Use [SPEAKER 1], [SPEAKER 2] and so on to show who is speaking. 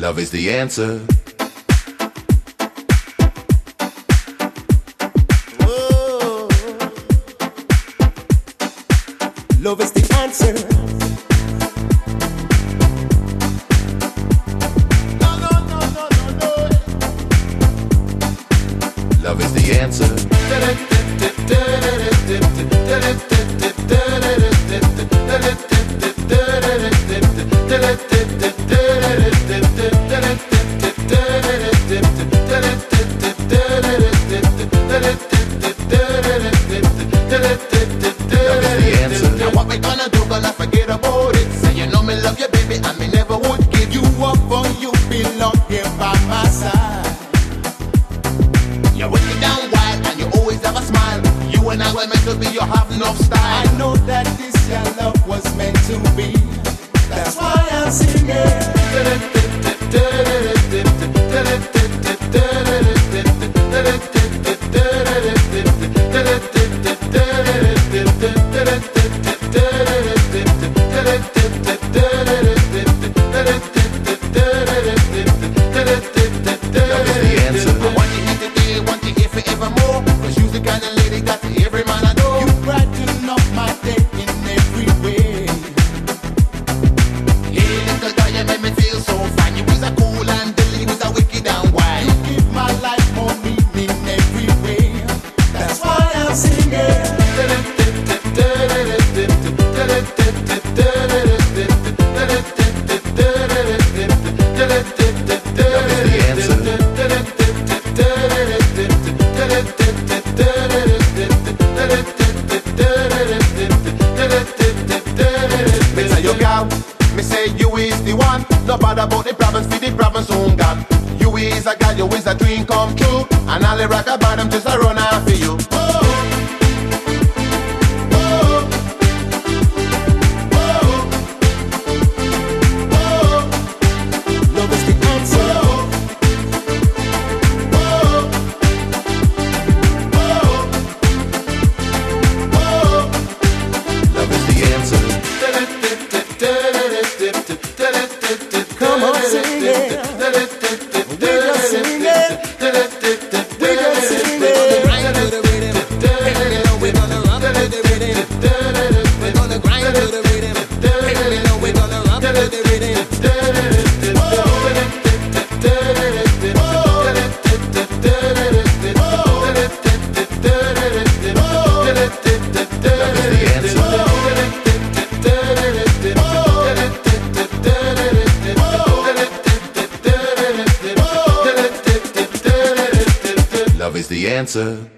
[SPEAKER 1] Love is the answer.
[SPEAKER 2] Oh, love is the answer. No, no, no, no, no, no.
[SPEAKER 1] Love is the answer.
[SPEAKER 2] Now what we gonna do? Gonna forget about it. Say you know me love you, baby, and me never would give you up for you belong here by my side. You're wicked and wild, and you always have a smile. You and I were meant to be, you have enough style. I know that this your love was meant to be. That's why I'm singing. Me say you is the one. No bother about the problems, see the problems soon gone. You is a girl, you is a dream come true. And all the rock about them just a run after you. Oh, oh, oh, oh. Love is the answer. Oh, oh, oh.
[SPEAKER 1] Love is the answer.
[SPEAKER 2] Come on, sing it. We just sing it. We just sing it. We're gonna rock to the rhythm. We're gonna grind to the rhythm. We're gonna rock to the rhythm.
[SPEAKER 1] Love is the answer.